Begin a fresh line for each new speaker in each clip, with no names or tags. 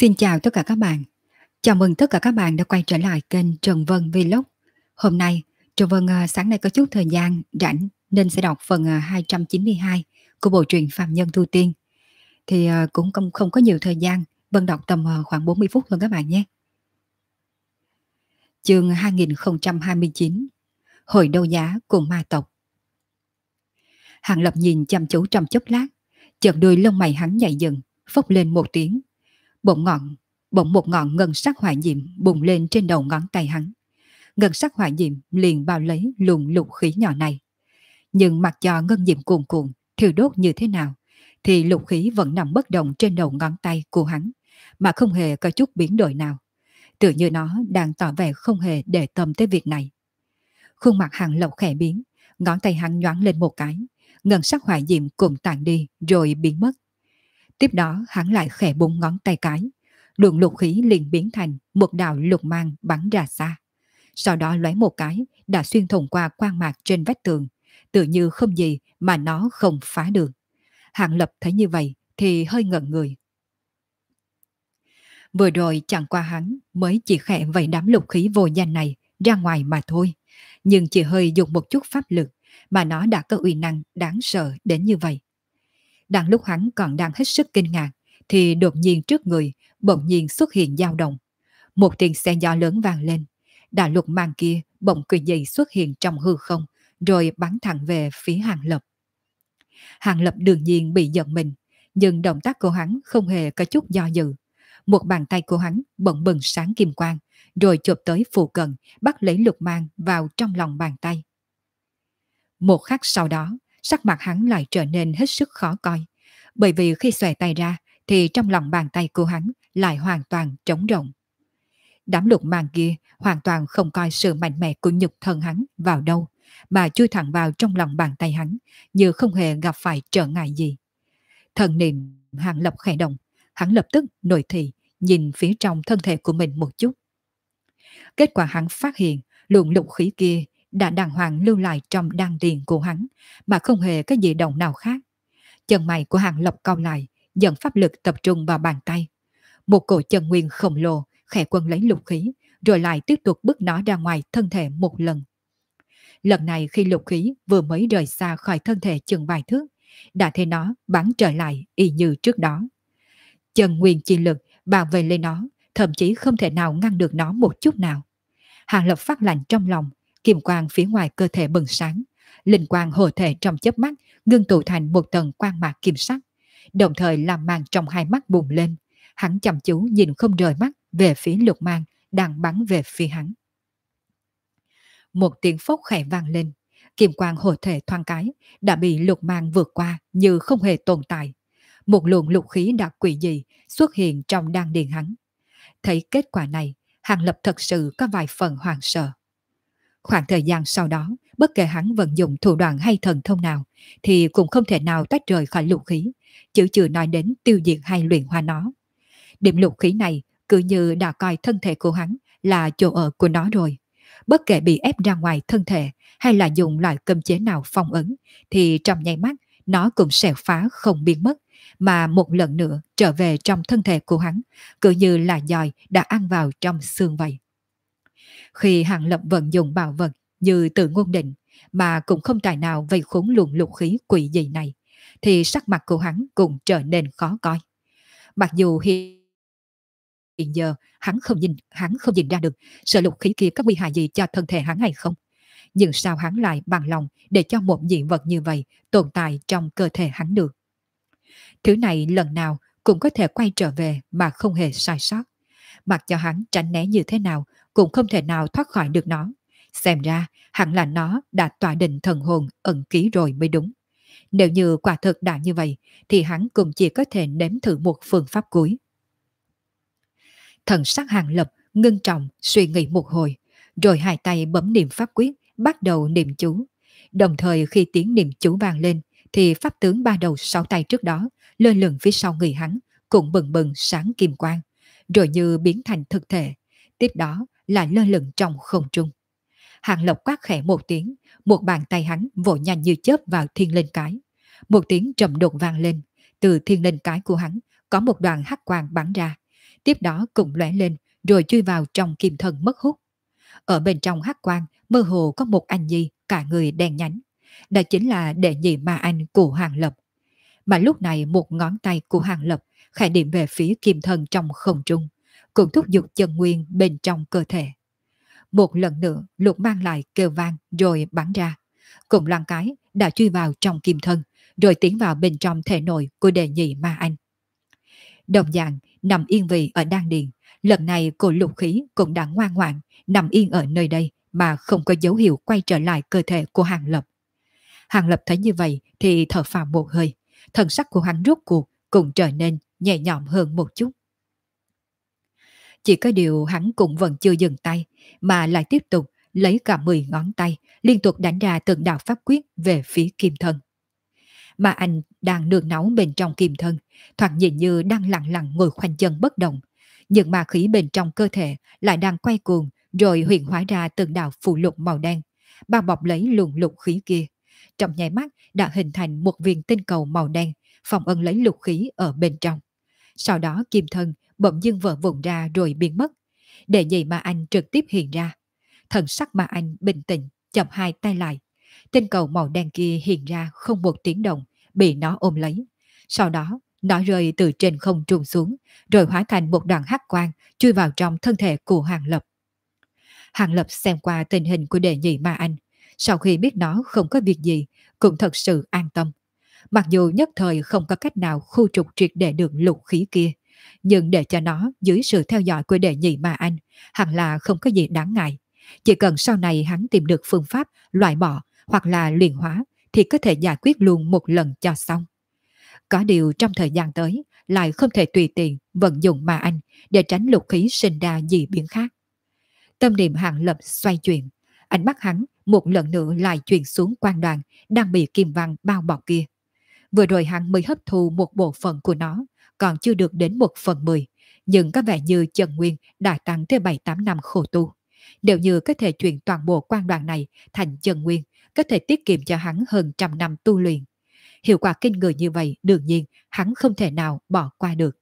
Xin chào tất cả các bạn. Chào mừng tất cả các bạn đã quay trở lại kênh Trần Vân Vlog. Hôm nay, Trần Vân sáng nay có chút thời gian rảnh nên sẽ đọc phần 292 của bộ truyện Phàm Nhân Tu Tiên. Thì cũng không có nhiều thời gian, Vân đọc tầm khoảng 40 phút thôi các bạn nhé. Chương 2029, Hội đấu giá cùng ma tộc. Hàng Lập nhìn chăm chú trong chốc lát, chợt đuôi lông mày hắn nhảy dựng, phốc lên một tiếng. Bỗng một ngọn ngân sắc hỏa diệm bùng lên trên đầu ngón tay hắn. Ngân sắc hỏa diệm liền bao lấy luồng lục khí nhỏ này. Nhưng mặc cho ngân diệm cuồn cuộn thiêu đốt như thế nào, thì lục khí vẫn nằm bất động trên đầu ngón tay của hắn, mà không hề có chút biến đổi nào. Tự như nó đang tỏ vẻ không hề để tâm tới việc này. Khuôn mặt Hàng Lập khẽ biến, ngón tay hắn nhoáng lên một cái, ngân sắc hỏa diệm cùng tàn đi rồi biến mất. Tiếp đó hắn lại khẽ búng ngón tay cái, luồng lục khí liền biến thành một đạo lục mang bắn ra xa. Sau đó lóe một cái đã xuyên thủng qua quang mạc trên vách tường, tự như không gì mà nó không phá được. Hàng Lập thấy như vậy thì hơi ngẩn người. Vừa rồi chẳng qua hắn mới chỉ khẽ vẩy đám lục khí vô danh này ra ngoài mà thôi, nhưng chỉ hơi dùng một chút pháp lực mà nó đã có uy năng đáng sợ đến như vậy. Đang lúc hắn còn đang hết sức kinh ngạc thì đột nhiên trước người bỗng nhiên xuất hiện dao động. Một tiếng xe gió lớn vang lên, đạo lục mang kia bỗng cười dậy xuất hiện trong hư không, rồi bắn thẳng về phía Hàng Lập. Hàng Lập đương nhiên bị giận mình, nhưng động tác của hắn không hề có chút do dự. Một bàn tay của hắn bỗng bừng sáng kim quang, rồi chụp tới phụ cận, bắt lấy lục mang vào trong lòng bàn tay. Một khắc sau đó, sắc mặt hắn lại trở nên hết sức khó coi, bởi vì khi xòe tay ra thì trong lòng bàn tay của hắn lại hoàn toàn trống rỗng. Đám lục mang kia hoàn toàn không coi sự mạnh mẽ của nhục thân hắn vào đâu, mà chui thẳng vào trong lòng bàn tay hắn, như không hề gặp phải trở ngại gì. Thần niệm Hàng Lập khẽ động, hắn lập tức nội thị, nhìn phía trong thân thể của mình một chút. Kết quả hắn phát hiện luồng lục khí kia đã đàng hoàng lưu lại trong đan điền của hắn, mà không hề có gì động nào khác. Chân mày của Hàng Lập cau lại, dẫn pháp lực tập trung vào bàn tay. Một cổ chân nguyên khổng lồ khẽ quân lấy lục khí, rồi lại tiếp tục bước nó ra ngoài thân thể một lần. Lần này khi lục khí vừa mới rời xa khỏi thân thể chừng vài thước, đã thấy nó bắn trở lại y như trước đó. Chân nguyên chi lực bảo vệ lên nó, thậm chí không thể nào ngăn được nó một chút nào. Hàng Lập phát lạnh trong lòng, kim quang phía ngoài cơ thể bừng sáng, linh quang hộ thể trong chớp mắt ngưng tụ thành một tầng quang mạc kim sắc, đồng thời làm màn trong hai mắt bùng lên. Hắn chăm chú nhìn không rời mắt về phía lục mang đang bắn về phía hắn. Một tiếng phốc khẽ vang lên, kim quang hộ thể thoáng cái đã bị lục mang vượt qua như không hề tồn tại. Một luồng lục khí đặc quỷ dị xuất hiện trong đan điền hắn. Thấy kết quả này, Hàng Lập thật sự có vài phần hoảng sợ. Khoảng thời gian sau đó, bất kể hắn vận dụng thủ đoạn hay thần thông nào, thì cũng không thể nào tách rời khỏi lục khí, chứ chưa nói đến tiêu diệt hay luyện hóa nó. Điểm lục khí này cứ như đã coi thân thể của hắn là chỗ ở của nó rồi. Bất kể bị ép ra ngoài thân thể hay là dùng loại cấm chế nào phong ấn, thì trong nháy mắt nó cũng sẽ phá không biến mất, mà một lần nữa trở về trong thân thể của hắn, cứ như là dòi đã ăn vào trong xương vậy. Khi Hàng Lập vận dụng bảo vật như tự ngôn định, mà cũng không tài nào vây khốn luồng lục khí quỷ dị này, thì sắc mặt của hắn cũng trở nên khó coi. Mặc dù hiện giờ hắn không nhìn ra được sợ lục khí kia có nguy hại gì cho thân thể hắn hay không, nhưng sao hắn lại bằng lòng để cho một dị vật như vậy tồn tại trong cơ thể hắn được. Thứ này lần nào cũng có thể quay trở về mà không hề sai sót. Mặc cho hắn tránh né như thế nào cũng không thể nào thoát khỏi được nó. Xem ra hẳn là nó đã tỏa định thần hồn ẩn ký rồi mới đúng. Nếu như quả thực đã như vậy thì hắn cũng chỉ có thể nếm thử một phương pháp cuối. Thần sắc Hàng Lập ngưng trọng suy nghĩ một hồi, rồi hai tay bấm niệm pháp quyết, bắt đầu niệm chú. Đồng thời khi tiếng niệm chú vang lên thì pháp tướng ba đầu sáu tay trước đó lơ lửng phía sau người hắn cũng bừng bừng sáng kim quang, rồi như biến thành thực thể, tiếp đó là lơ lửng trong không trung. Hàng Lập quát khẽ một tiếng, một bàn tay hắn vội nhanh như chớp vào thiên linh cái. Một tiếng trầm đục vang lên, từ thiên linh cái của hắn có một đoàn hắc quang bắn ra. tiếp đó cùng lóe lên rồi chui vào trong kim thân mất hút. Ở bên trong hắc quang mơ hồ có một anh nhi cả người đen nhánh. Đó chính là đệ nhị ma anh của Hàng Lập. Mà lúc này một ngón tay của Hàng Lập khẽ điểm về phía kim thân trong không trung, cũng thúc giục chân nguyên bên trong cơ thể. Một lần nữa Lục Mang lại kêu vang rồi bắn ra, cùng loan cái đã chui vào trong kim thân, rồi tiến vào bên trong thể nội của đệ nhị ma anh. Đồng dạng nằm yên vị ở đan điền, lần này cổ lục khí cũng đã ngoan ngoãn nằm yên ở nơi đây mà không có dấu hiệu quay trở lại cơ thể của Hàng Lập. Hàng Lập thấy như vậy thì thở phào một hơi, thần sắc của hắn rốt cuộc cũng trở nên nhẹ nhõm hơn một chút. Chỉ có điều hắn cũng vẫn chưa dừng tay, mà lại tiếp tục lấy cả 10 ngón tay liên tục đánh ra từng đạo pháp quyết về phía kim thân. Mà anh đang nương náu bên trong kim thân, thoạt nhìn như đang lặng lặng ngồi khoanh chân bất động, nhưng ma khí bên trong cơ thể lại đang quay cuồng, rồi hiện hóa ra từng đạo phù lục màu đen, bao bọc lấy luồng lục khí kia. Trong nháy mắt đã hình thành một viên tinh cầu màu đen, phòng ấn lấy lục khí ở bên trong. Sau đó kim thân bỗng dưng vỡ vụn ra rồi biến mất. Để nhị ma anh trực tiếp hiện ra. Thần sắc ma anh bình tĩnh, chậm hai tay lại. Tinh cầu màu đen kia hiện ra không một tiếng động, bị nó ôm lấy. Sau đó, nó rơi từ trên không trung xuống, rồi hóa thành một đoạn hắc quang chui vào trong thân thể của Hàng Lập. Hàng Lập xem qua tình hình của đệ nhị ma anh, sau khi biết nó không có việc gì, cũng thật sự an tâm. Mặc dù nhất thời không có cách nào khu trục triệt để được lục khí kia, nhưng để cho nó dưới sự theo dõi của đệ nhị ma anh, hẳn là không có gì đáng ngại. Chỉ cần sau này hắn tìm được phương pháp loại bỏ hoặc là luyện hóa thì có thể giải quyết luôn một lần cho xong. Có điều trong thời gian tới lại không thể tùy tiện vận dụng ma anh để tránh lục khí sinh ra dị biến khác. Tâm niệm Hàng Lập xoay chuyển, ánh mắt hắn một lần nữa lại chuyển xuống quan đoàn đang bị kim văn bao bọc kia. Vừa rồi hắn mới hấp thu một bộ phận của nó, còn chưa được đến 1/10, nhưng có vẻ như chân nguyên đã tăng tới 7-8 năm khổ tu. Nếu như có thể chuyển toàn bộ quan đoàn này thành chân nguyên, có thể tiết kiệm cho hắn hơn 100 năm tu luyện. Hiệu quả kinh người như vậy đương nhiên hắn không thể nào bỏ qua được.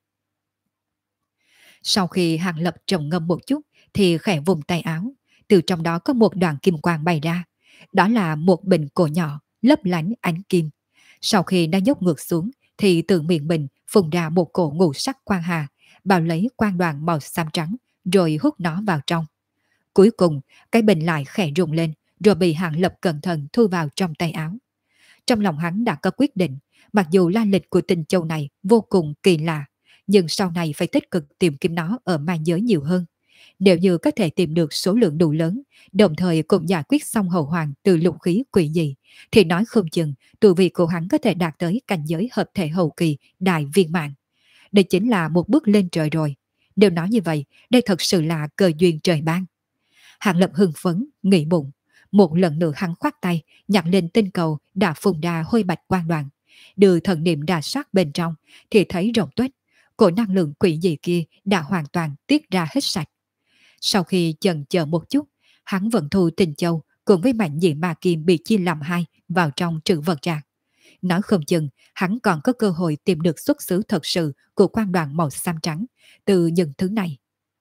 Sau khi Hàng Lập trầm ngâm một chút thì khẽ vùng tay áo, từ trong đó có một đoạn kim quang bay ra. Đó là một bình cổ nhỏ, lấp lánh ánh kim. Sau khi nó dốc ngược xuống thì từ miệng bình phun ra một cổ ngũ sắc quang hà, bao lấy quang đoàn màu xám trắng rồi hút nó vào trong. Cuối cùng cái bình lại khẽ rung lên rồi bị Hàng Lập cẩn thận thu vào trong tay áo. Trong lòng hắn đã có quyết định, mặc dù la lịch của tinh châu này vô cùng kỳ lạ, nhưng sau này phải tích cực tìm kiếm nó ở ma giới nhiều hơn. Nếu như có thể tìm được số lượng đủ lớn, đồng thời cũng giải quyết xong hậu hoàng từ lục khí quỷ dị, thì nói không chừng tu vi của hắn có thể đạt tới cảnh giới hợp thể hậu kỳ đại viên mãn. Đây chính là một bước lên trời rồi. Nếu nói như vậy, đây thật sự là cơ duyên trời ban. Hàng Lập hưng phấn, nghĩ bụng. Một lần nữa hắn khoát tay, nhặt lên tinh cầu đã phun ra hôi bạch quang đoàn. Đưa thần niệm đà sát bên trong, thì thấy rộng tuếch. Cổ năng lượng quỷ dị kia đã hoàn toàn tiết ra hết sạch. Sau khi chần chờ một chút, hắn vận thu tinh châu cùng với mảnh dị ma kim bị chia làm hai vào trong trữ vật trạc. Nói không chừng, hắn còn có cơ hội tìm được xuất xứ thật sự của quan đoàn màu xám trắng từ những thứ này.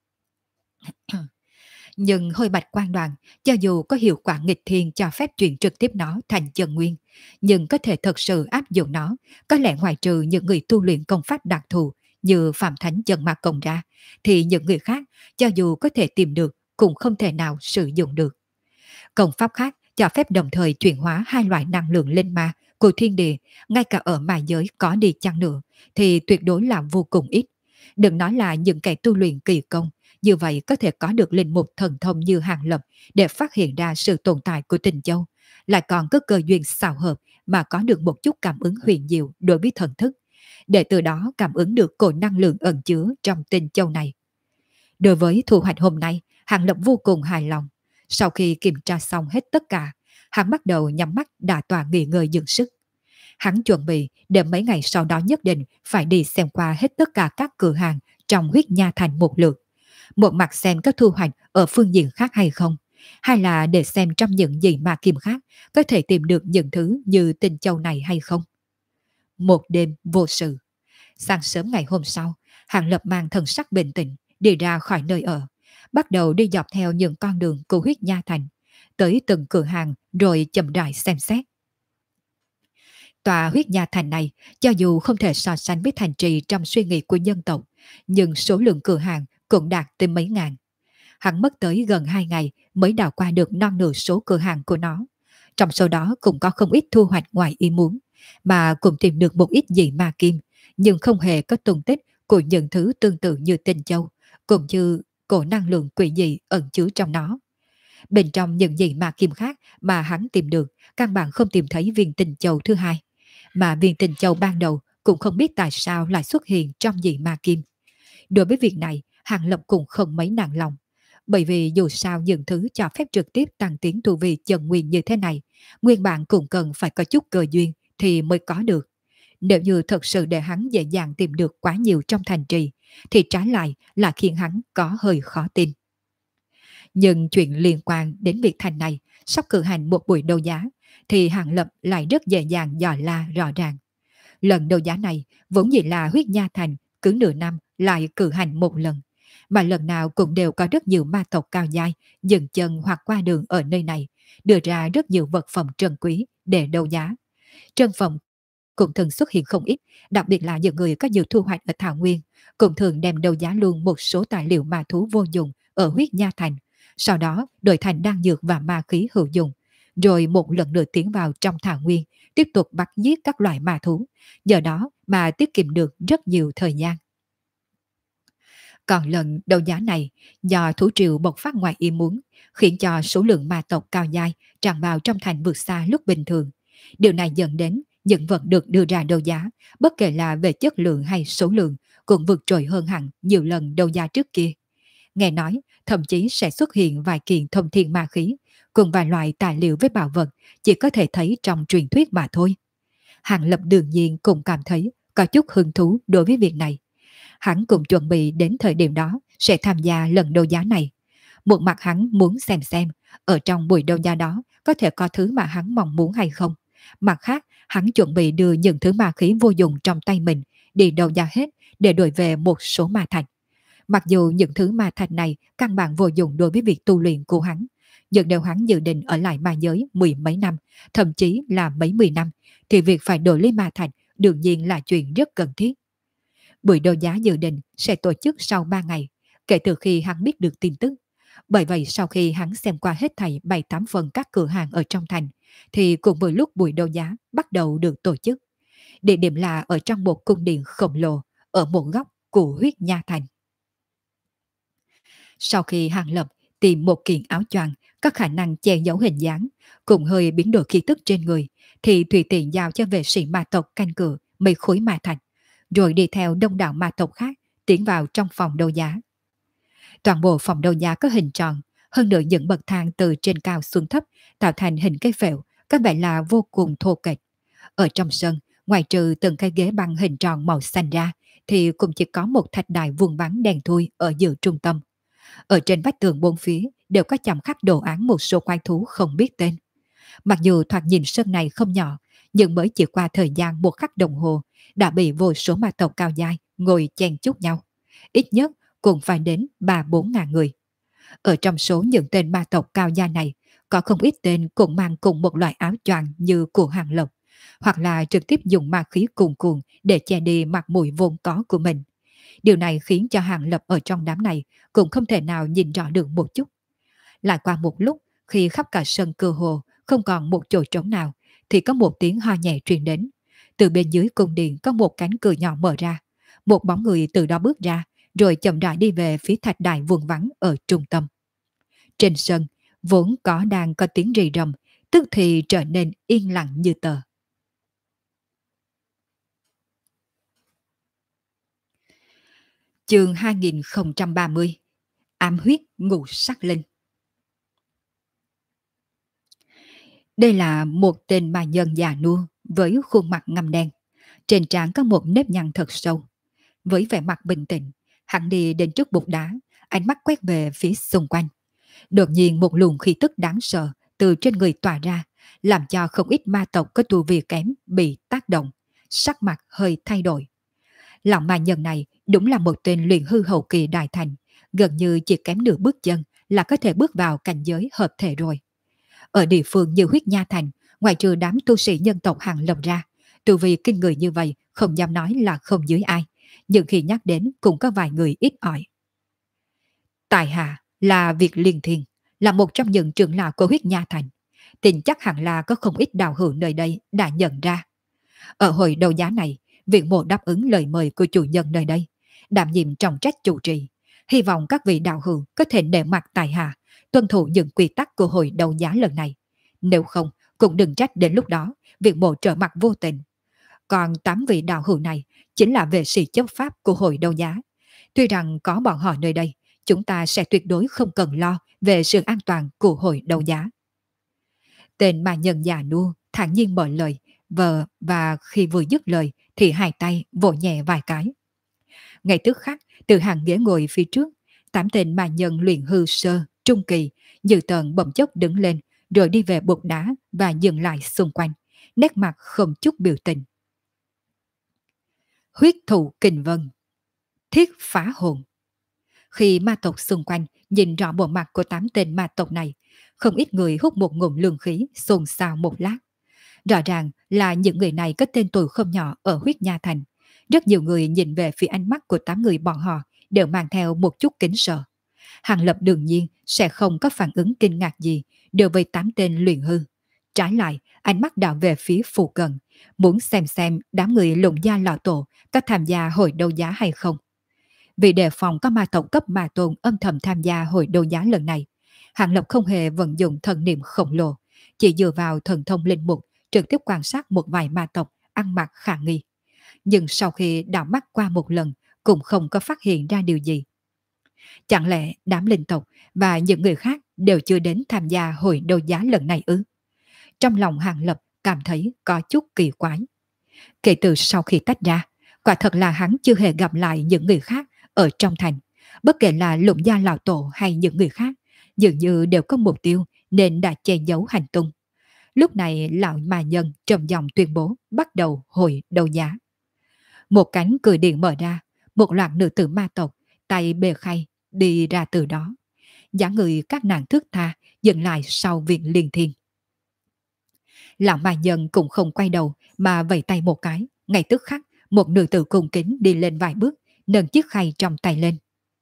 Nhưng hôi bạch quan đoàn, cho dù có hiệu quả nghịch thiên cho phép chuyển trực tiếp nó thành chân nguyên, nhưng có thể thật sự áp dụng nó, có lẽ ngoại trừ những người tu luyện công pháp đặc thù như Phạm Thánh Chân Ma Công ra, thì những người khác, cho dù có thể tìm được, cũng không thể nào sử dụng được. Công pháp khác cho phép đồng thời chuyển hóa hai loại năng lượng linh ma của thiên địa, ngay cả ở ma giới có đi chăng nữa, thì tuyệt đối là vô cùng ít. Đừng nói là những kẻ tu luyện kỳ công, như vậy có thể có được linh mục thần thông như Hàng Lập để phát hiện ra sự tồn tại của Tinh Châu, lại còn có cơ duyên xào hợp mà có được một chút cảm ứng huyền diệu đối với thần thức, để từ đó cảm ứng được cổ năng lượng ẩn chứa trong Tinh Châu này. Đối với thu hoạch hôm nay, Hàng Lập vô cùng hài lòng. Sau khi kiểm tra xong hết tất cả, hắn bắt đầu nhắm mắt đả tọa nghỉ ngơi dưỡng sức. Hắn chuẩn bị để mấy ngày sau đó nhất định phải đi xem qua hết tất cả các cửa hàng trong huyết nha thành một lượt. Một mặt xem có thu hoạch ở phương diện khác hay không, hay là để xem trong những gì mà kim khác có thể tìm được những thứ như Tinh Châu này hay không. Một đêm vô sự. Sáng sớm ngày hôm sau, Hàng Lập mang thần sắc bình tĩnh, đi ra khỏi nơi ở, bắt đầu đi dọc theo những con đường của huyết nha thành, tới từng cửa hàng rồi chậm rãi xem xét. Tòa huyết nha thành này, cho dù không thể so sánh với thành trì trong suy nghĩ của dân tộc, nhưng số lượng cửa hàng cũng đạt tới mấy ngàn. Hắn mất tới gần 2 ngày mới đào qua được non nửa số cửa hàng của nó. Trong số đó cũng có không ít thu hoạch ngoài ý muốn, mà cũng tìm được một ít dị ma kim, nhưng không hề có tung tích của những thứ tương tự như tinh châu, cũng như cổ năng lượng quỷ dị ẩn chứa trong nó. Bên trong những dị ma kim khác mà hắn tìm được, căn bản không tìm thấy viên tinh châu thứ hai, mà viên tinh châu ban đầu cũng không biết tại sao lại xuất hiện trong dị ma kim. Đối với việc này, Hàng Lập cũng không mấy nản lòng, bởi vì dù sao những thứ cho phép trực tiếp tăng tiến tu vi chân nguyên như thế này, nguyên bản cũng cần phải có chút cơ duyên thì mới có được. Nếu như thật sự để hắn dễ dàng tìm được quá nhiều trong thành trì, thì trái lại là khiến hắn có hơi khó tin. Nhưng chuyện liên quan đến việc thành này sắp cử hành một buổi đấu giá, thì Hàng Lập lại rất dễ dàng dò la rõ ràng. Lần đấu giá này vốn dĩ là huyết nha thành cứ nửa năm lại cử hành một lần, mà lần nào cũng đều có rất nhiều ma tộc cao giai dừng chân hoặc qua đường ở nơi này, đưa ra rất nhiều vật phẩm trân quý để đấu giá. Trân phẩm cũng thường xuất hiện không ít, đặc biệt là những người có nhiều thu hoạch ở Thảo Nguyên, cũng thường đem đấu giá luôn một số tài liệu ma thú vô dụng ở huyết nha thành, sau đó đổi thành đan dược và ma khí hữu dụng, rồi một lần nữa tiến vào trong Thảo Nguyên, tiếp tục bắt giết các loại ma thú, nhờ đó mà tiết kiệm được rất nhiều thời gian. Còn lần đấu giá này, do thú triều bộc phát ngoài ý muốn, khiến cho số lượng ma tộc cao dai tràn vào trong thành vượt xa lúc bình thường. Điều này dẫn đến những vật được đưa ra đấu giá, bất kể là về chất lượng hay số lượng, cũng vượt trội hơn hẳn nhiều lần đấu giá trước kia. Nghe nói, thậm chí sẽ xuất hiện vài kiện thông thiên ma khí, cùng vài loại tài liệu với bảo vật chỉ có thể thấy trong truyền thuyết mà thôi. Hàng Lập đương nhiên cũng cảm thấy có chút hứng thú đối với việc này. Hắn cũng chuẩn bị đến thời điểm đó sẽ tham gia lần đấu giá này. Một mặt hắn muốn xem ở trong buổi đấu giá đó có thể có thứ mà hắn mong muốn hay không. Mặt khác, hắn chuẩn bị đưa những thứ ma khí vô dụng trong tay mình đi đấu giá hết để đổi về một số ma thạch. Mặc dù những thứ ma thạch này căn bản vô dụng đối với việc tu luyện của hắn, nhưng nếu hắn dự định ở lại ma giới mười mấy năm, thậm chí là mấy 10 năm, thì việc phải đổi lấy ma thạch đương nhiên là chuyện rất cần thiết. Buổi đấu giá dự định sẽ tổ chức sau 3 ngày, kể từ khi hắn biết được tin tức. Bởi vậy sau khi hắn xem qua hết thảy 7-8 phần các cửa hàng ở trong thành, thì cùng với lúc buổi đấu giá bắt đầu được tổ chức. Địa điểm là ở trong một cung điện khổng lồ, ở một góc của huyết nha thành. Sau khi Hàng Lập tìm một kiện áo choàng có khả năng che giấu hình dáng, cùng hơi biến đổi khí tức trên người, thì tùy tiện giao cho vệ sĩ ma tộc canh cửa mấy khối ma thạch, rồi đi theo đông đảo ma tộc khác tiến vào trong phòng đấu giá. Toàn bộ phòng đấu giá có hình tròn, hơn nữa những bậc thang từ trên cao xuống thấp tạo thành hình cây phễu, có vẻ là vô cùng thô kệch. Ở trong sân, ngoài trừ từng cái ghế băng hình tròn màu xanh ra, thì cũng chỉ có một thạch đài vuông vắn đèn thui ở giữa trung tâm. Ở trên vách tường bốn phía đều có chạm khắc đồ án một số quái thú không biết tên. Mặc dù thoạt nhìn sân này không nhỏ, nhưng mới chỉ qua thời gian một khắc đồng hồ đã bị vô số ma tộc cao dai ngồi chen chúc nhau. Ít nhất cũng phải đến 3-4 ngàn người. Ở trong số những tên ma tộc cao dai này, có không ít tên cũng mang cùng một loại áo choàng như của Hàng Lập, hoặc là trực tiếp dùng ma khí cuồn cuộn để che đi mặt mũi vốn có của mình. Điều này khiến cho Hàng Lập ở trong đám này cũng không thể nào nhìn rõ được một chút. Lại qua một lúc, khi khắp cả sân cơ hồ không còn một chỗ trống nào, thì có một tiếng ho nhẹ truyền đến. Từ bên dưới cung điện có một cánh cửa nhỏ mở ra. Một bóng người từ đó bước ra, rồi chậm rãi đi về phía thạch đài vuông vắn ở trung tâm. Trên sân, vốn đang có tiếng rì rầm, tức thì trở nên yên lặng như tờ. Chương 2030. Ám huyết ngũ sắc linh. Đây là một tên ma nhân già nua với khuôn mặt ngăm đen. Trên trán có một nếp nhăn thật sâu. Với vẻ mặt bình tĩnh, hắn đi đến trước bục đá, ánh mắt quét về phía xung quanh. Đột nhiên một luồng khí tức đáng sợ từ trên người tỏa ra, làm cho không ít ma tộc có tu vi kém bị tác động, sắc mặt hơi thay đổi. Lão ma nhân này Đúng là một tên luyện hư hậu kỳ đại thành, gần như chỉ kém nửa bước chân là có thể bước vào cảnh giới hợp thể rồi. Ở địa phương như huyết nha thành, ngoài trừ đám tu sĩ nhân tộc Hàng Lập ra, tu vi kinh người như vậy không dám nói là không dưới ai, nhưng khi nhắc đến cũng có vài người ít ỏi. Tài hạ là Việt Liên Thiên, là một trong những trưởng lão của huyết nha thành. Tin chắc hẳn là có không ít đạo hữu nơi đây đã nhận ra. Ở hồi đấu giá này, viện mộ đáp ứng lời mời của chủ nhân nơi đây, đảm nhiệm trọng trách chủ trì. Hy vọng các vị đạo hữu có thể nể mặt tài hạ, tuân thủ những quy tắc của hồi đấu giá lần này. Nếu không, cũng đừng trách đến lúc đó, viện mộ trở mặt vô tình. Còn 8 vị đạo hữu này chính là vệ sĩ chấp pháp của hội đấu giá. Tuy rằng có bọn họ nơi đây, chúng ta sẽ tuyệt đối không cần lo về sự an toàn của hội đấu giá. Tên mà nhân già nua thản nhiên mở lời, và khi vừa dứt lời thì hai tay vỗ nhẹ vài cái. Ngay tức khắc, từ hàng ghế ngồi phía trước, 8 tên mà nhân luyện hư sơ, trung kỳ, dự tợn bỗng chốc đứng lên, rồi đi về bục đá và dừng lại xung quanh, nét mặt không chút biểu tình. Huyết thụ kình vân, thiết phá hồn. Khi ma tộc xung quanh nhìn rõ bộ mặt của 8 tên ma tộc này, không ít người hút một ngụm lương khí, xôn xao một lát. Rõ ràng là những người này có tên tuổi không nhỏ ở huyết nha thành. Rất nhiều người nhìn về phía ánh mắt của 8 người bọn họ đều mang theo một chút kính sợ. Hàng Lập đương nhiên sẽ không có phản ứng kinh ngạc gì đối với 8 tên luyện hư. Trái lại, ánh mắt đảo về phía phụ cận, muốn xem đám người lụng gia lọ tổ có tham gia hội đấu giá hay không. Vì đề phòng có ma tộc cấp ma tôn âm thầm tham gia hội đấu giá lần này, Hàng Lập không hề vận dụng thần niệm khổng lồ, chỉ dựa vào thần thông linh mục trực tiếp quan sát một vài ma tộc ăn mặc khả nghi. Nhưng sau khi đảo mắt qua một lần, cũng không có phát hiện ra điều gì. Chẳng lẽ đám linh tộc và những người khác đều chưa đến tham gia hội đấu giá lần này ư? Trong lòng Hàng Lập cảm thấy có chút kỳ quái. Kể từ sau khi tách ra, quả thật là hắn chưa hề gặp lại những người khác ở trong thành. Bất kể là Lũng gia lão tổ hay những người khác, dường như đều có mục tiêu nên đã che giấu hành tung. Lúc này lão ma nhân trầm giọng tuyên bố bắt đầu hội đấu giá. Một cánh cửa điện mở ra, một loạt nữ tử ma tộc tay bề khay đi ra từ đó. Dáng người các nàng thước tha dừng lại sau viện Liên Thiên. Lão ma nhân cũng không quay đầu mà vẫy tay một cái, ngay tức khắc một nữ tử cung kính đi lên vài bước, nâng chiếc khay trong tay lên.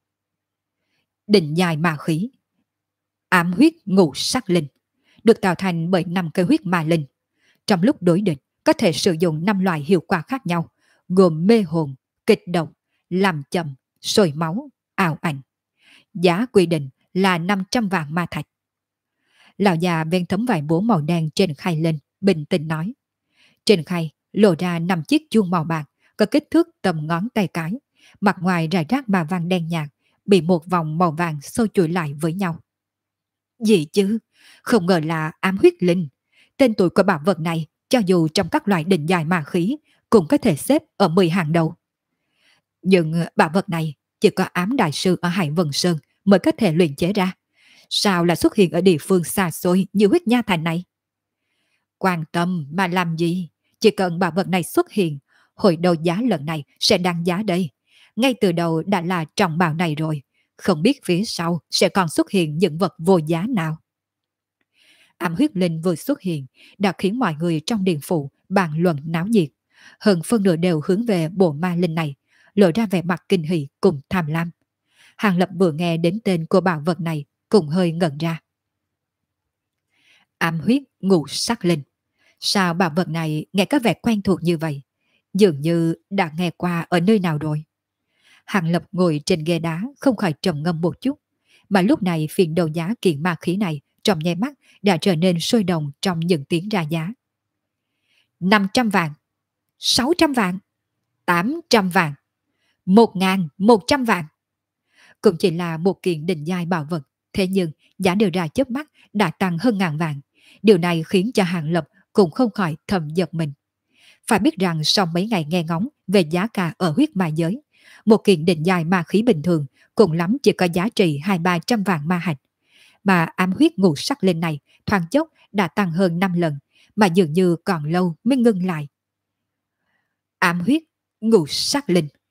Định dài ma khí, ám huyết ngũ sắc linh, được tạo thành bởi 5 cây huyết ma linh. Trong lúc đối địch, có thể sử dụng 5 loại hiệu quả khác nhau, gồm mê hồn, kịch động, làm chậm, sôi máu, ảo ảnh. Giá quy định là 500 vạn ma thạch. Lão già ven tấm vải bố màu đen trên khay lên, bình tĩnh nói. Trên khay lộ ra 5 chiếc chuông màu bạc, có kích thước tầm ngón tay cái, mặt ngoài rải rác bà vàng đen nhạt, bị một vòng màu vàng xô chùi lại với nhau. Gì chứ? Không ngờ là ám huyết linh. Tên tuổi của bảo vật này, cho dù trong các loại định dài ma khí, cũng có thể xếp ở 10 hàng đầu. Nhưng bảo vật này chỉ có ám đại sư ở Hải Vân Sơn mới có thể luyện chế ra. Sao là xuất hiện ở địa phương xa xôi như huyết nha thành này? Quan tâm mà làm gì? Chỉ cần bảo vật này xuất hiện, hội đấu giá lần này sẽ đăng giá đây. Ngay từ đầu đã là trọng bảo này rồi. Không biết phía sau sẽ còn xuất hiện những vật vô giá nào. Ám huyết linh vừa xuất hiện đã khiến mọi người trong điện phủ bàn luận náo nhiệt. Hơn phân nửa đều hướng về bộ ma linh này, lộ ra vẻ mặt kinh hỉ cùng tham lam. Hàng Lập vừa nghe đến tên của bảo vật này cũng hơi ngẩn ra. Ám huyết ngũ sắc linh. Sao bảo vật này nghe có vẻ quen thuộc như vậy? Dường như đã nghe qua ở nơi nào rồi. Hàng Lập ngồi trên ghế đá không khỏi trầm ngâm một chút. Mà lúc này phiên đấu giá kiện ma khí này trong nháy mắt đã trở nên sôi động trong những tiếng ra giá. 500 vạn, 600 vạn, 800 vạn, 1.100 vạn. Cũng chỉ là một kiện định giai bảo vật, thế nhưng giá đưa ra chớp mắt đã tăng hơn ngàn vạn. Điều này khiến cho Hàng Lập cũng không khỏi thầm giật mình. Phải biết rằng sau mấy ngày nghe ngóng về giá cả ở huyết ma giới, một kiện định giai ma khí bình thường cùng lắm chỉ có giá trị 200-300 vạn ma hạch. Mà ám huyết ngũ sắc linh này thoáng chốc đã tăng hơn 5 lần, mà dường như còn lâu mới ngưng lại. Ám huyết ngũ sắc linh,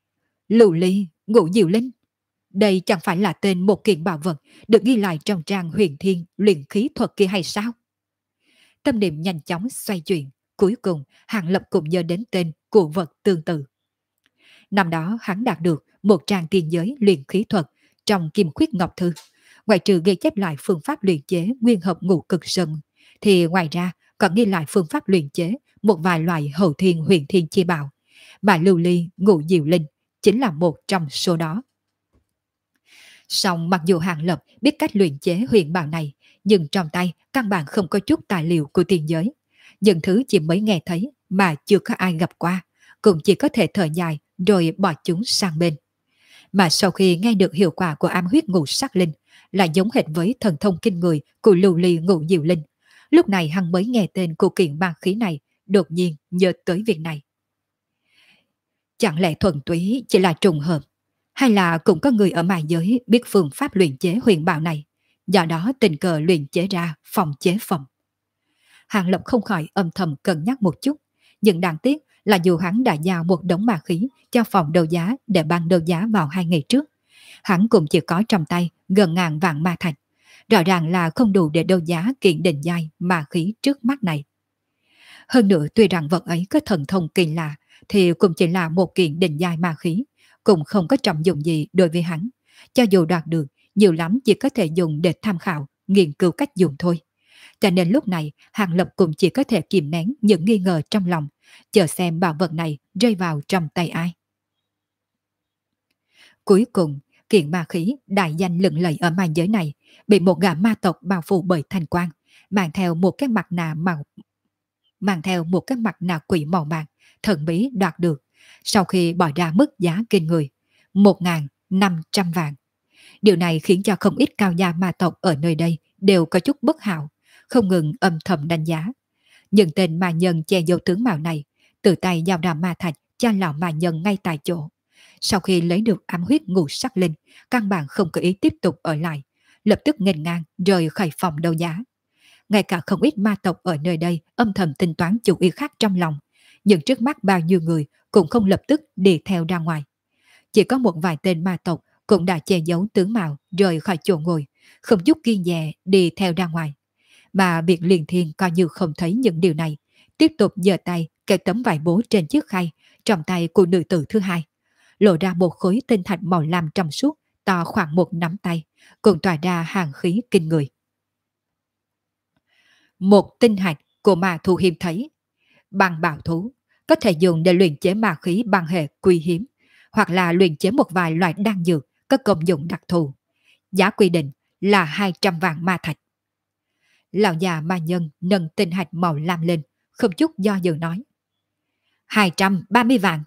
Lưu ly, ngũ diệu linh. Đây chẳng phải là tên một kiện bảo vật được ghi lại trong trang huyền thiên luyện khí thuật kia hay sao? Tâm niệm nhanh chóng xoay chuyển, cuối cùng Hàng Lập cũng nhớ đến tên của vật tương tự. Năm đó hắn đạt được một trang tiên giới luyện khí thuật trong Kim Khuyết Ngọc Thư. Ngoài trừ ghi chép lại phương pháp luyện chế nguyên hợp ngũ cực sơn, thì ngoài ra còn ghi lại phương pháp luyện chế một vài loại hậu thiên huyền thiên chi bảo, mà lưu ly ngũ diệu linh chính là một trong số đó. Song mặc dù Hàng Lập biết cách luyện chế huyền bảo này, nhưng trong tay căn bản không có chút tài liệu của tiên giới. Những thứ chỉ mới nghe thấy mà chưa có ai gặp qua, cũng chỉ có thể thở dài rồi bỏ chúng sang bên. Mà sau khi nghe được hiệu quả của ám huyết ngũ sắc linh, là giống hệt với thần thông kinh người của lưu ly ngũ diệu linh. Lúc này hắn mới nghe tên của kiện ma khí này, đột nhiên nhớ tới việc này. Chẳng lẽ thuần túy chỉ là trùng hợp, hay là cũng có người ở mài giới biết phương pháp luyện chế huyền bảo này, do đó tình cờ luyện chế ra phòng chế phẩm. Hàng Lập không khỏi âm thầm cân nhắc một chút, nhưng đáng tiếc là dù hắn đã giao một đống ma khí cho phòng đấu giá để ban đấu giá vào 2 ngày trước, hắn cũng chỉ có trong tay gần ngàn vạn ma thạch, rõ ràng là không đủ để đấu giá kiện định giai ma khí trước mắt này. Hơn nữa tuy rằng vật ấy có thần thông kỳ lạ, thì cũng chỉ là một kiện định giai ma khí, cũng không có trọng dụng gì đối với hắn. Cho dù đoạt được, nhiều lắm chỉ có thể dùng để tham khảo, nghiên cứu cách dùng thôi. Cho nên lúc này Hàng Lập cũng chỉ có thể kìm nén những nghi ngờ trong lòng, chờ xem bảo vật này rơi vào trong tay ai. Cuối cùng, kiện ma khí đại danh lừng lẫy ở màn giới này bị một gã ma tộc bao phủ bởi thanh quang, mang theo một cái mặt nạ quỷ màu vàng thần bí đoạt được, sau khi bỏ ra mức giá kinh người 1.500 vạn. Điều này khiến cho không ít cao gia ma tộc ở nơi đây đều có chút bất hảo, không ngừng âm thầm đánh giá. Nhưng tên ma nhân che giấu tướng mạo này tự tay giao ra ma thạch cho lão ma nhân ngay tại chỗ. Sau khi lấy được ám huyết ngũ sắc linh, căn bản không có ý tiếp tục ở lại, lập tức nghênh ngang rời khỏi phòng đấu giá. Ngay cả không ít ma tộc ở nơi đây âm thầm tính toán chủ ý khác trong lòng, nhưng trước mắt bao nhiêu người cũng không lập tức đi theo ra ngoài. Chỉ có một vài tên ma tộc cũng đã che giấu tướng mạo rời khỏi chỗ ngồi, không chút kiêng dè đi theo ra ngoài. Mà Biệt Liên Thiên coi như không thấy những điều này, tiếp tục giơ tay kéo tấm vải bố trên chiếc khay trong tay của nữ tử thứ hai, lộ ra một khối tinh thạch màu lam trong suốt to khoảng một nắm tay, cùng tỏa ra hàng khí kinh người. Một tinh hạch của ma thú hiếm thấy, bằng bảo thú, có thể dùng để luyện chế ma khí bằng hệ quý hiếm, hoặc là luyện chế một vài loại đan dược có công dụng đặc thù. Giá quy định là 200 vạn ma thạch. Lão già ma nhân nâng tinh hạch màu lam lên, không chút do dự nói. 230 vạn.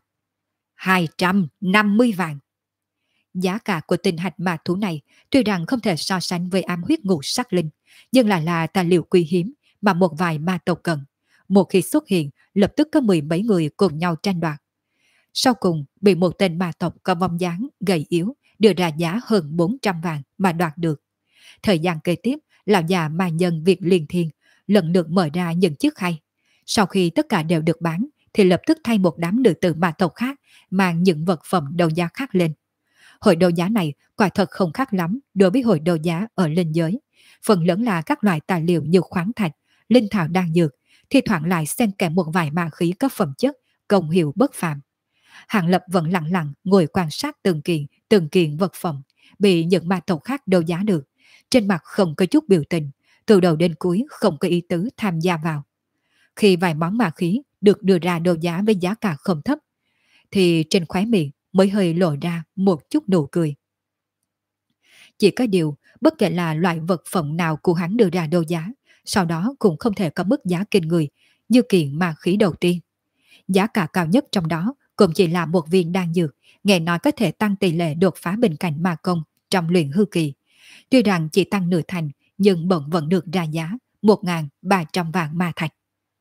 250 vạn. Giá cả của tinh hạch ma thú này tuy rằng không thể so sánh với ám huyết ngũ sắc linh, nhưng lại là tài liệu quý hiếm mà một vài ma tộc cần. Một khi xuất hiện, lập tức có 10 mấy người cùng nhau tranh đoạt. Sau cùng, bị một tên ma tộc có vóc dáng gầy yếu đưa ra giá hơn 400 vạn mà đoạt được. Thời gian kế tiếp, lão già ma nhân Việt Liên Thiên lần lượt mở ra những chiếc khay. Sau khi tất cả đều được bán, thì lập tức thay một đám nữ tử ma tộc khác mang những vật phẩm đấu giá khác lên. Hội đấu giá này quả thật không khác lắm đối với hội đấu giá ở linh giới. Phần lớn là các loại tài liệu như khoáng thạch, linh thảo đan dược, thi thoảng lại xen kẽ một vài ma khí có phẩm chất, công hiệu bất phàm. Hàng Lập vẫn lặng lặng ngồi quan sát từng kiện vật phẩm bị những ma tộc khác đấu giá được, trên mặt không có chút biểu tình, từ đầu đến cuối không có ý tứ tham gia vào. Khi vài món ma khí được đưa ra đấu giá với giá cả không thấp, thì trên khóe miệng mới hơi lộ ra một chút nụ cười. Chỉ có điều, bất kể là loại vật phẩm nào của hắn đưa ra đấu giá, sau đó cũng không thể có mức giá kinh người như kiện ma khí đầu tiên. Giá cả cao nhất trong đó cũng chỉ là một viên đan dược, nghe nói có thể tăng tỷ lệ đột phá bình cảnh ma công trong luyện hư kỳ. Tuy rằng chỉ tăng nửa thành, nhưng vẫn được ra giá 1.300 vạn ma thạch.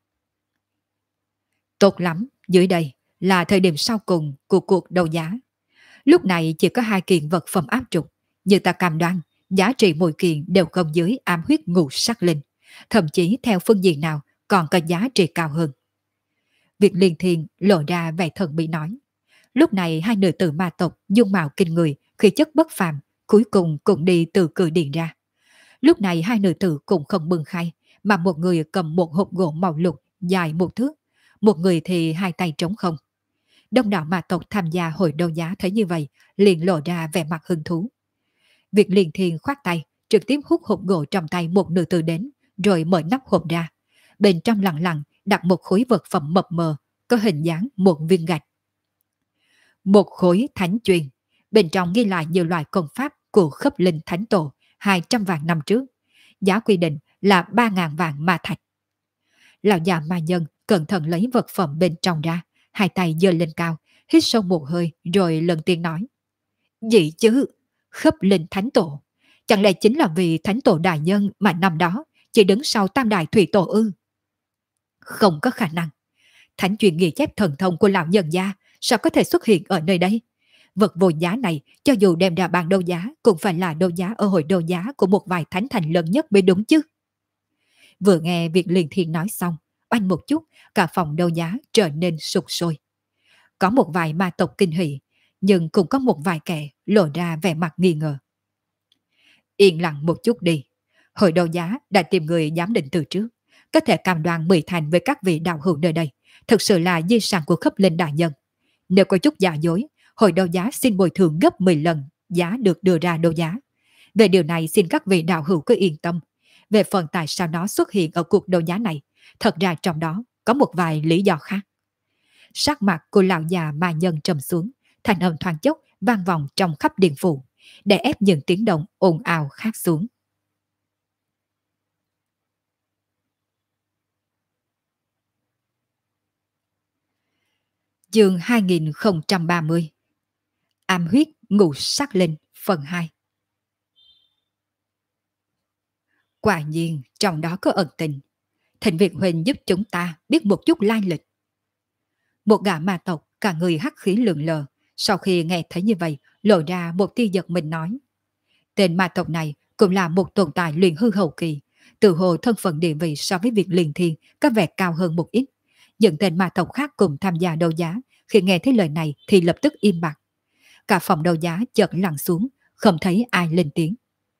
Tốt lắm, dưới đây là thời điểm sau cùng của cuộc đấu giá. Lúc này chỉ có 2 kiện vật phẩm áp trục, nhưng ta cam đoan giá trị mỗi kiện đều không dưới ám huyết ngũ sắc linh, thậm chí theo phương diện nào còn có giá trị cao hơn. Việc Liên Thiên lộ ra vẻ thần bí nói. Lúc này hai nữ tử ma tộc dung mạo kinh người, khí chất bất phàm, cuối cùng cũng đi từ cửa điện ra. Lúc này hai nữ tử cũng không bưng khay, mà một người cầm một hộp gỗ màu lục dài 1 thước, một người thì hai tay trống không. Đông đảo ma tộc tham gia hội đấu giá thấy như vậy, liền lộ ra vẻ mặt hứng thú. Việc liền thiên khoát tay, trực tiếp hút hộp gỗ trong tay một nữ tử đến, rồi mở nắp hộp ra. Bên trong lặng lặng đặt một khối vật phẩm mập mờ, có hình dáng một viên gạch. Một khối thánh truyền, bên trong ghi lại nhiều loại công pháp của khấp linh thánh tổ 200 vạn năm trước. Giá quy định là 3.000 vạn ma thạch. Lão già ma nhân cẩn thận lấy vật phẩm bên trong ra, hai tay giơ lên cao, hít sâu một hơi rồi lần tiên nói. Gì chứ, khấp linh thánh tổ, chẳng lẽ chính là vì thánh tổ đại nhân mà năm đó chỉ đứng sau tam đại thủy tổ ư? Không có khả năng. Thánh truyền ghi chép thần thông của lão nhân gia sao có thể xuất hiện ở nơi đây? Vật vô giá này cho dù đem ra bàn đấu giá cũng phải là đấu giá ở hội đấu giá của một vài thánh thành lớn nhất mới đúng chứ. Vừa nghe việc liền thiên nói xong, oanh một chút, cả phòng đấu giá trở nên sục sôi. Có một vài ma tộc kinh hỉ, nhưng cũng có một vài kẻ lộ ra vẻ mặt nghi ngờ. Yên lặng một chút đi. Hội đấu giá đã tìm người giám định từ trước, có thể cam đoan 10 thành với các vị đạo hữu nơi đây, thực sự là di sản của khấp linh đại nhân. Nếu có chút giả dối, hội đấu giá xin bồi thường gấp 10 lần giá được đưa ra đấu giá. Về điều này xin các vị đạo hữu cứ yên tâm. Về phần tại sao nó xuất hiện ở cuộc đấu giá này, thật ra trong đó có một vài lý do khác. Sắc mặt của lão già ma nhân trầm xuống, thanh âm thoáng chốc vang vọng trong khắp điện phủ, để ép những tiếng động ồn ào khác xuống. Chương 2030 Ám huyết ngũ sắc linh phần 2. Quả nhiên trong đó có ẩn tình. Thịnh Việt Huỳnh giúp chúng ta biết một chút lai lịch. Một gã ma tộc cả người hắc khí lượn lờ, sau khi nghe thấy như vậy lộ ra một tia giật mình nói. Tên ma tộc này cũng là một tồn tại luyện hư hậu kỳ, tự hồ thân phận địa vị so với việc liền thiên có vẻ cao hơn một ít. Những tên ma tộc khác cùng tham gia đấu giá, khi nghe thấy lời này thì lập tức im bặt. Cả phòng đấu giá chợt lặng xuống, không thấy ai lên tiếng.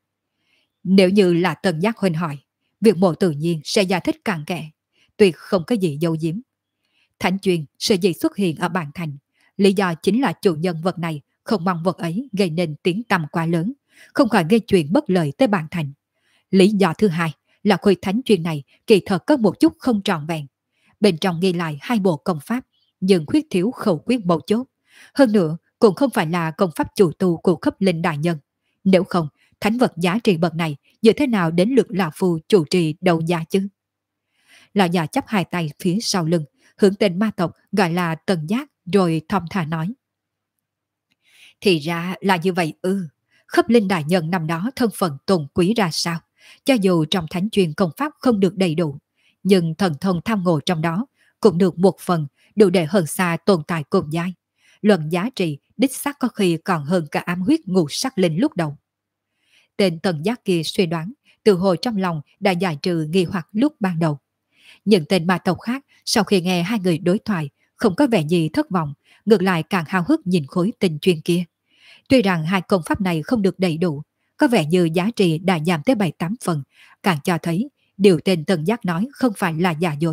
Nếu như là Tần Giác Huynh hỏi, việc mộ tự nhiên sẽ giải thích cặn kẽ, tuyệt không có gì giấu giếm. Thánh truyền sở dĩ xuất hiện ở bản thành, lý do chính là chủ nhân vật này không mong vật ấy gây nên tiếng tăm quá lớn, không khỏi gây chuyện bất lợi tới bản thành. Lý do thứ hai là khối thánh truyền này kỳ thật có một chút không trọn vẹn. Bên trong ghi lại 2 bộ công pháp, nhưng khuyết thiếu khẩu quyết mấu chốt. Hơn nữa, cũng không phải là công pháp chủ tu của khấp linh đại nhân. Nếu không, thánh vật giá trị bậc này như thế nào đến lượt lão phu chủ trì đầu giá chứ? Lão già chắp hai tay phía sau lưng, hướng tên ma tộc gọi là Tần Giác rồi thong thả nói. Thì ra là như vậy ư. Khấp linh đại nhân năm đó thân phận tôn quý ra sao? Cho dù trong thánh truyền công pháp không được đầy đủ, nhưng thần thông tham ngộ trong đó cũng được một phần đủ để hơn xa tồn tại cùng giai. Luận giá trị đích xác có khi còn hơn cả ám huyết ngũ sắc linh lúc đầu. Tên Tần Giác kia suy đoán, từ hồi trong lòng đã giải trừ nghi hoặc lúc ban đầu. Những tên ma tộc khác sau khi nghe hai người đối thoại không có vẻ gì thất vọng, ngược lại càng háo hức nhìn khối tình chuyên kia. Tuy rằng hai công pháp này không được đầy đủ, có vẻ như giá trị đã giảm tới 7-8 phần, càng cho thấy điều tên Tần Giác nói không phải là giả dối.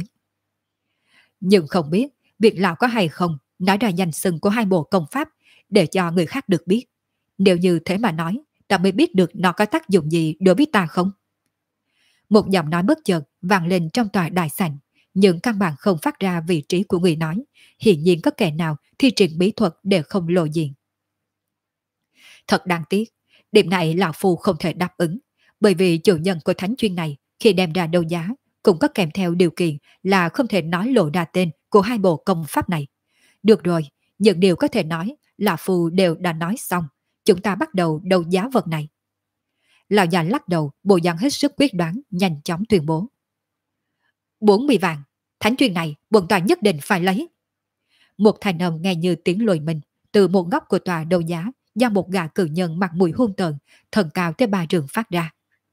Nhưng không biết việc lão có hay không nói ra danh xưng của 2 bộ công pháp để cho người khác được biết. Nếu như thế mà nói, ta mới biết được nó có tác dụng gì đối với ta không? Một giọng nói bất chợt vang lên trong tòa đại sảnh, nhưng căn bản không phát ra vị trí của người nói. Hiển nhiên có kẻ nào thi triển bí thuật để không lộ diện. Thật đáng tiếc, điểm này lão phu không thể đáp ứng, bởi vì chủ nhân của thánh chuyên này khi đem ra đấu giá cũng có kèm theo điều kiện là không thể nói lộ ra tên của 2 bộ công pháp này. Được rồi, những điều có thể nói lão phu đều đã nói xong, chúng ta bắt đầu đấu giá vật này. Lão già lắc đầu, bộ dáng hết sức quyết đoán, nhanh chóng tuyên bố. 40 vạn, thánh truyền này bổn tòa nhất định phải lấy. Một thanh âm nghe như tiếng lôi mình, từ một góc của tòa đấu giá, do một gã cử nhân mặt mũi hung tợn, thần cao tới 3 trượng phát ra.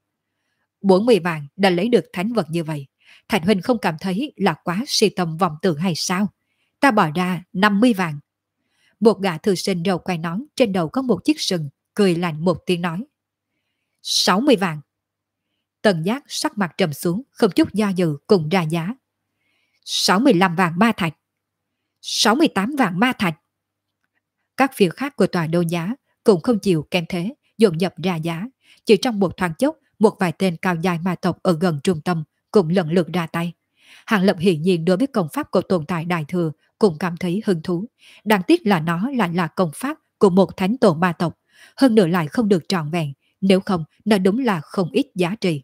40 vạn đã lấy được thánh vật như vậy, Thành huynh không cảm thấy là quá si tâm vọng tưởng hay sao? Ta bỏ ra 50 vạn. Một gã thư sinh đầu quai nón, trên đầu có một chiếc sừng, cười lạnh một tiếng nói. 60 vạn. Tần Giác sắc mặt trầm xuống, không chút do dự cùng ra giá. 65 vạn ma thạch. 68 vạn ma thạch. Các phía khác của tòa đấu giá cũng không chịu kém thế, dồn dập ra giá. Chỉ trong một thoáng chốc, một vài tên cao dài ma tộc ở gần trung tâm cũng lần lượt ra tay. Hàng Lập hiển nhiên đối với công pháp của tồn tại đại thừa cũng cảm thấy hứng thú. Đáng tiếc là nó lại là công pháp của một thánh tổ ma tộc, hơn nữa lại không được trọn vẹn, nếu không nó đúng là không ít giá trị.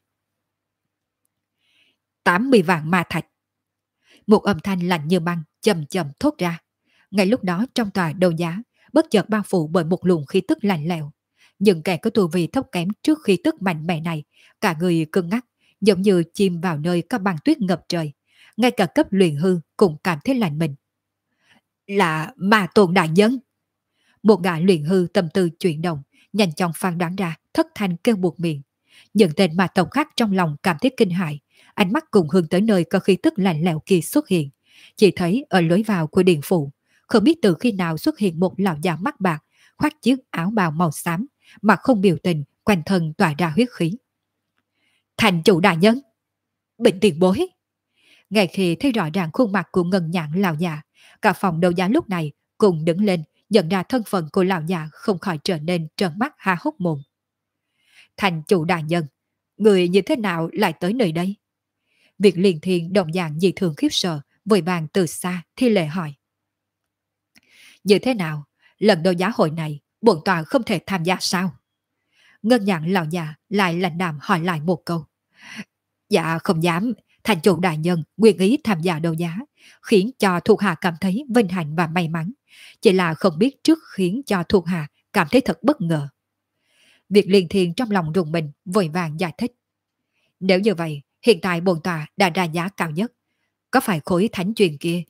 80 vạn ma thạch. Một âm thanh lạnh như băng chậm chậm thốt ra. Ngay lúc đó trong tòa đấu giá bất chợt bao phủ bởi một luồng khí tức lạnh lẽo. Những kẻ có tu vi thấp kém trước khí tức mạnh mẽ này, cả người cứng ngắc, giống như chìm vào nơi có băng tuyết ngập trời. Ngay cả cấp luyện hư cũng cảm thấy lạnh mình. Là ma tôn đại nhân. Một gã luyện hư tâm tư chuyển động, nhanh chóng phán đoán ra, thất thanh kêu buộc miệng. Những tên ma tộc khác trong lòng cảm thấy kinh hãi, ánh mắt cùng hướng tới nơi có khí tức lạnh lẽo kia xuất hiện. Chỉ thấy ở lối vào của điện phủ, không biết từ khi nào xuất hiện một lão già mắt bạc, khoác chiếc áo bào màu xám, mà không biểu tình, quanh thân tỏa ra huyết khí. Thành chủ đại nhân. Bình tiền bối. Ngay khi thấy rõ ràng khuôn mặt của ngân nhạn lão già, cả phòng đấu giá lúc này cùng đứng lên, nhận ra thân phận của lão già không khỏi trở nên trợn mắt há hốc mồm. Thành chủ đại nhân, người như thế nào lại tới nơi đây? Việc liền thiên đồng dạng dị thường khiếp sợ, vội vàng từ xa thi lễ hỏi. Như thế nào, lần đấu giá hội này bổn tọa không thể tham gia sao? Ngân nhạn lão già lại lạnh đàm hỏi lại một câu. Dạ không dám, thành chủ đại nhân nguyện ý tham gia đấu giá, khiến cho thuộc hạ cảm thấy vinh hạnh và may mắn. Chỉ là không biết trước khiến cho thuộc hạ cảm thấy thật bất ngờ. Việc liền thiên trong lòng rùng mình, vội vàng giải thích. Nếu như vậy, hiện tại bổn tọa đã ra giá cao nhất. Có phải khối thánh truyền kia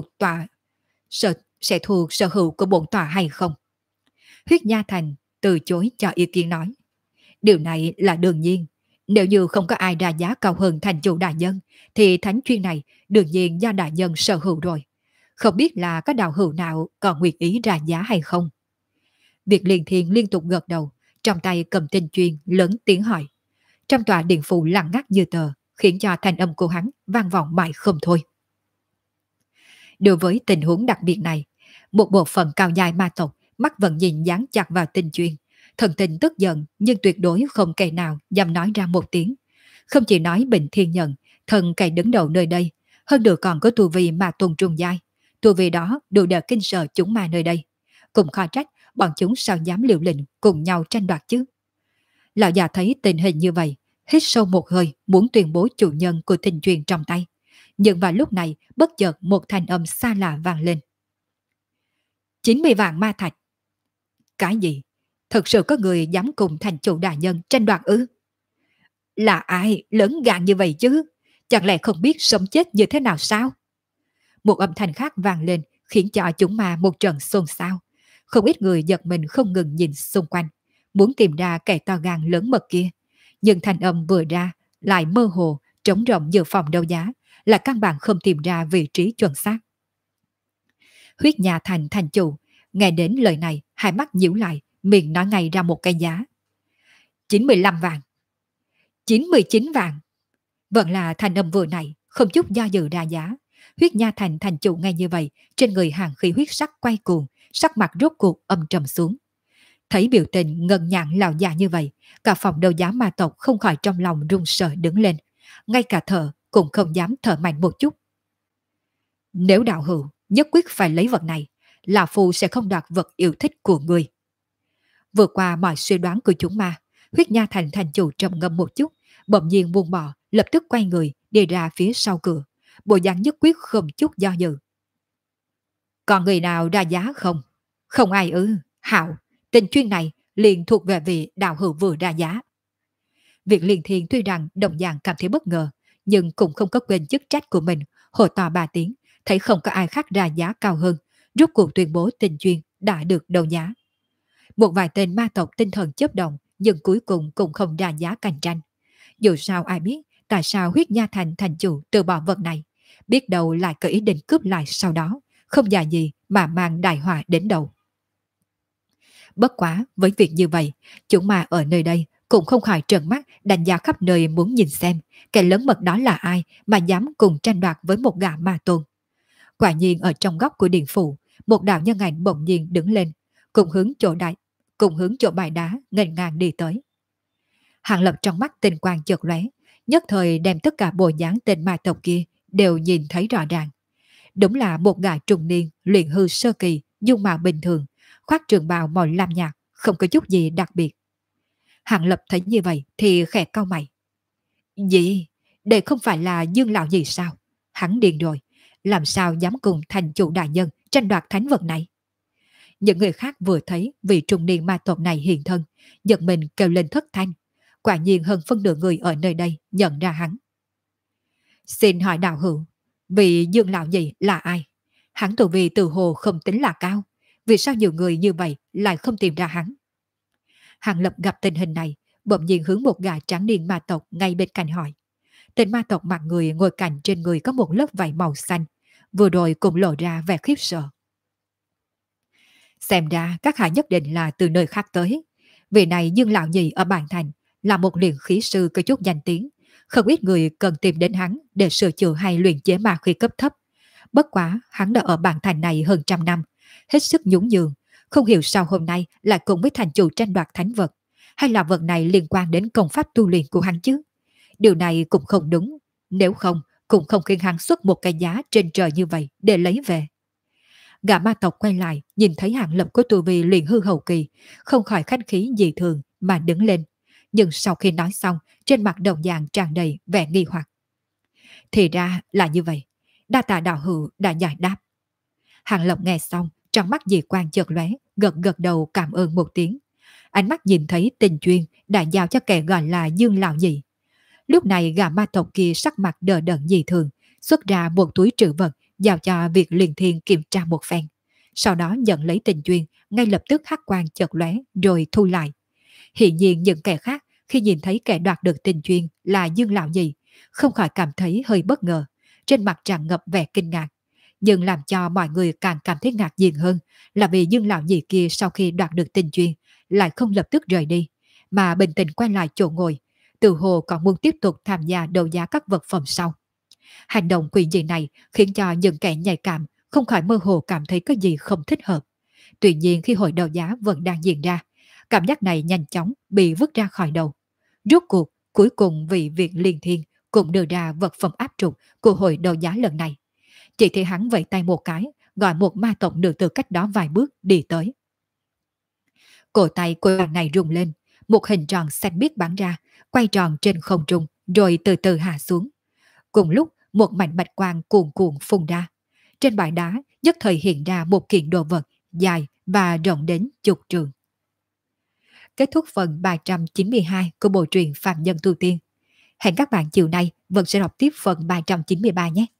sẽ thuộc sở hữu của bổn tọa hay không? Huyết Nha Thành từ chối cho ý kiến nói. Điều này là đương nhiên. Nếu như không có ai ra giá cao hơn thành chủ đại nhân, thì thánh chuyên này đương nhiên do đại nhân sở hữu rồi. Không biết là có đạo hữu nào còn nguyện ý ra giá hay không? Việc liền thiên liên tục gật đầu, trong tay cầm tinh chuyên lớn tiếng hỏi. Trong tòa điện phủ lặng ngắt như tờ, khiến cho thanh âm của hắn vang vọng mãi không thôi. Đối với tình huống đặc biệt này, một bộ phận cao dài ma tộc mắt vẫn nhìn dán chặt vào tinh chuyên, thần tình tức giận nhưng tuyệt đối không kẻ nào dám nói ra một tiếng. Không chỉ nói Bình Thiên Nhận, thần kẻ đứng đầu nơi đây, hơn nữa còn có tu vi ma tôn trung giai. Tu vi đó đủ để kinh sợ chúng ma nơi đây. Cũng khó trách bọn chúng sao dám liều lĩnh cùng nhau tranh đoạt chứ. Lão già thấy tình hình như vậy, hít sâu một hơi muốn tuyên bố chủ nhân của tinh truyền trong tay. Nhưng vào lúc này bất chợt một thanh âm xa lạ vang lên. 90 vạn ma thạch. Cái gì? Thật sự có người dám cùng thành chủ đại nhân tranh đoạt ư? Là ai lớn gan như vậy chứ? Chẳng lẽ không biết sống chết như thế nào sao? Một âm thanh khác vang lên khiến cho chúng ma một trận xôn xao. Không ít người giật mình không ngừng nhìn xung quanh, muốn tìm ra kẻ to gan lớn mật kia. Nhưng thanh âm vừa ra lại mơ hồ, trống rỗng giữa phòng đấu giá, là căn bản không tìm ra vị trí chuẩn xác. Huyết Nhà Thành thành chủ nghe đến lời này, hai mắt nhíu lại, miệng nói ngay ra một cái giá. 95 vạn. 99 vạn. Vẫn là thanh âm vừa này, không chút do dự ra giá. Huyết Nha Thành thành chủ nghe như vậy, trên người hàng khí huyết sắc quay cuồng, sắc mặt rốt cuộc âm trầm xuống. Thấy biểu tình ngần nhạn lão già như vậy, cả phòng đấu giá ma tộc không khỏi trong lòng run sợ đứng lên, ngay cả thở cũng không dám thở mạnh một chút. Nếu đạo hữu nhất quyết phải lấy vật này, lão phu sẽ không đoạt vật yêu thích của người. Vượt qua mọi suy đoán của chúng ma, Huyết Nha Thành thành chủ trầm ngâm một chút, bỗng nhiên buông bỏ, lập tức quay người đi ra phía sau cửa, bộ dáng nhất quyết không chút do dự. Còn người nào ra giá không? Không ai ư? Hảo, tình chuyên này liền thuộc về vị đạo hữu vừa ra giá. Việc liền thiên tuy rằng đồng dạng cảm thấy bất ngờ, nhưng cũng không có quên chức trách của mình, hồ to 3 tiếng, thấy không có ai khác ra giá cao hơn, rút cuộc tuyên bố tình chuyên đã được đấu giá. Một vài tên ma tộc tinh thần chớp động, nhưng cuối cùng cũng không ra giá cạnh tranh. Dù sao ai biết tại sao Huyết Nha Thành thành chủ từ bỏ vật này, biết đâu lại có ý định cướp lại sau đó, không già gì mà mang đại họa đến đầu. Bất quá với việc như vậy, chúng ma ở nơi đây cũng không khỏi trợn mắt đánh giá khắp nơi muốn nhìn xem kẻ lớn mật đó là ai mà dám cùng tranh đoạt với một gã ma tôn. Quả nhiên ở trong góc của điện phủ, một đạo nhân ảnh bỗng nhiên đứng lên, cùng hướng chỗ bài đá nghênh ngang đi tới. Hàng Lập trong mắt tinh quang chợt lóe, nhất thời đem tất cả bộ dáng tên ma tộc kia đều nhìn thấy rõ ràng. Đúng là một gã trung niên luyện hư sơ kỳ, dung mạo bình thường, khoác trường bào màu lam nhạt, không có chút gì đặc biệt. Hàng Lập thấy như vậy thì khẽ cau mày. Gì? Đây không phải là Dương lão gì sao? Hắn điên rồi, làm sao dám cùng thành chủ đại nhân tranh đoạt thánh vật này? Những người khác vừa thấy vị trung niên ma tộc này hiện thân, giật mình kêu lên thất thanh. Quả nhiên hơn phân nửa người ở nơi đây nhận ra hắn. Xin hỏi đạo hữu, vị Dương lão gì là ai? Hắn tu vi từ hồ không tính là cao, vì sao nhiều người như vậy lại không tìm ra hắn? Hàng Lập gặp tình hình này, bỗng nhiên hướng một gã trắng niên ma tộc ngay bên cạnh hỏi. Tên ma tộc mặt người ngồi cạnh trên người có một lớp vảy màu xanh, vừa rồi cũng lộ ra vẻ khiếp sợ. Xem ra các hạ nhất định là từ nơi khác tới. Vị này Dương lão nhị ở Bàn Thành là một luyện khí sư có chút danh tiếng, không ít người cần tìm đến hắn để sửa chữa hay luyện chế ma khí cấp thấp. Bất quá hắn đã ở Bàn Thành này hơn trăm năm, hết sức nhún nhường, không hiểu sao hôm nay lại cùng với thành chủ tranh đoạt thánh vật, hay là vật này liên quan đến công pháp tu luyện của hắn chứ? Điều này cũng không đúng, nếu không cũng không khiến hắn xuất một cái giá trên trời như vậy để lấy về. Gã ma tộc quay lại, nhìn thấy Hàng Lập của tu vi luyện hư hậu kỳ, không khỏi khách khí dị thường mà đứng lên. Nhưng sau khi nói xong, trên mặt đồng dạng tràn đầy vẻ nghi hoặc. Thì ra là như vậy, đa tạ đạo hữu đã giải đáp. Hàng Lập nghe xong, trong mắt dị quan chợt lóe, gật gật đầu cảm ơn một tiếng. Ánh mắt nhìn thấy Tình Chuyên đã giao cho kẻ gọi là Dương lão nhị. Lúc này gã ma tộc kia sắc mặt đờ đẫn dị thường, xuất ra một túi trữ vật, giao cho việc liền thiên kiểm tra một phen. Sau đó nhận lấy Tình Chuyên, ngay lập tức hắc quang chợt lóe rồi thu lại. Hiện nhiên những kẻ khác khi nhìn thấy kẻ đoạt được Tình Chuyên là Dương lão nhị, không khỏi cảm thấy hơi bất ngờ, trên mặt tràn ngập vẻ kinh ngạc. Nhưng làm cho mọi người càng cảm thấy ngạc nhiên hơn là vì Dương lão nhị kia sau khi đoạt được Tình Chuyên lại không lập tức rời đi, mà bình tĩnh quay lại chỗ ngồi, tự hồ còn muốn tiếp tục tham gia đấu giá các vật phẩm sau. Hành động quỷ dị này khiến cho những kẻ nhạy cảm không khỏi mơ hồ cảm thấy có gì không thích hợp. Tuy nhiên khi hội đấu giá vẫn đang diễn ra, cảm giác này nhanh chóng bị vứt ra khỏi đầu. Rốt cuộc, cuối cùng vị Viện Liên Thiên cũng đưa ra vật phẩm áp trục của hội đấu giá lần này. Chỉ thấy hắn vẫy tay một cái, gọi một ma tộc nữ từ cách đó vài bước đi tới. Cổ tay của bạn này rung lên, một hình tròn xanh biếc bắn ra, quay tròn trên không trung, rồi từ từ hạ xuống. Cùng lúc, một mảnh bạch quang cuồn cuộn phun ra. Trên bãi đá, nhất thời hiện ra một kiện đồ vật dài và rộng đến chục trường. Kết thúc phần 392 của bộ truyện Phạm Nhân Tu Tiên. Hẹn các bạn chiều nay vẫn sẽ đọc tiếp phần 393 nhé.